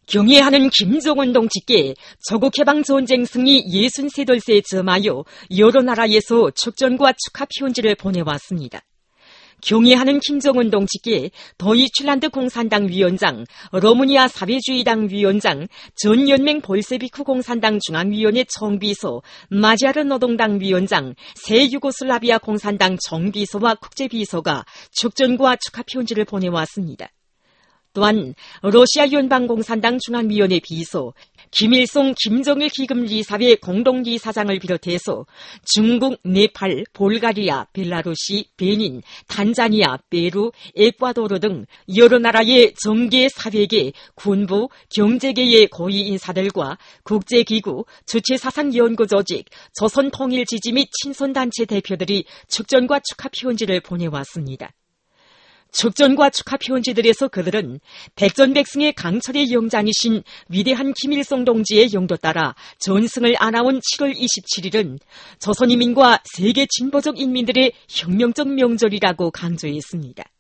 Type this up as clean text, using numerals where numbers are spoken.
경애하는 김정은 동지께 조국해방전쟁 승리 63돌세에 점하여 여러 나라에서 축전과 축하 피원지를 보내왔습니다. 경애하는 김정은 동지께 더이출란드 공산당 위원장, 러무니아 사회주의당 위원장, 전연맹 볼세비크 공산당 중앙위원회 총비서, 마지아르 노동당 위원장, 새 유고슬라비아 공산당 정비서와 국제비서가 축전과 축하 피원지를 보내왔습니다. 또한 러시아 연방공산당 중앙위원회 비서, 김일성 김정일 기금리사회 공동이사장을 비롯해서 중국, 네팔, 볼가리아, 벨라루시, 베닌, 탄자니아, 페루, 에콰도르 등 여러 나라의 정계, 사회계, 군부, 경제계의 고위 인사들과 국제기구, 주체사상연구조직, 조선통일지지 및 친선단체 대표들이 축전과 축하 피원지를 보내왔습니다. 축전과 축하 피원지들에서 그들은 백전백승의 강철의 영장이신 위대한 김일성 동지의 영도 따라 전승을 안아온 7월 27일은 조선인민과 세계 진보적 인민들의 혁명적 명절이라고 강조했습니다.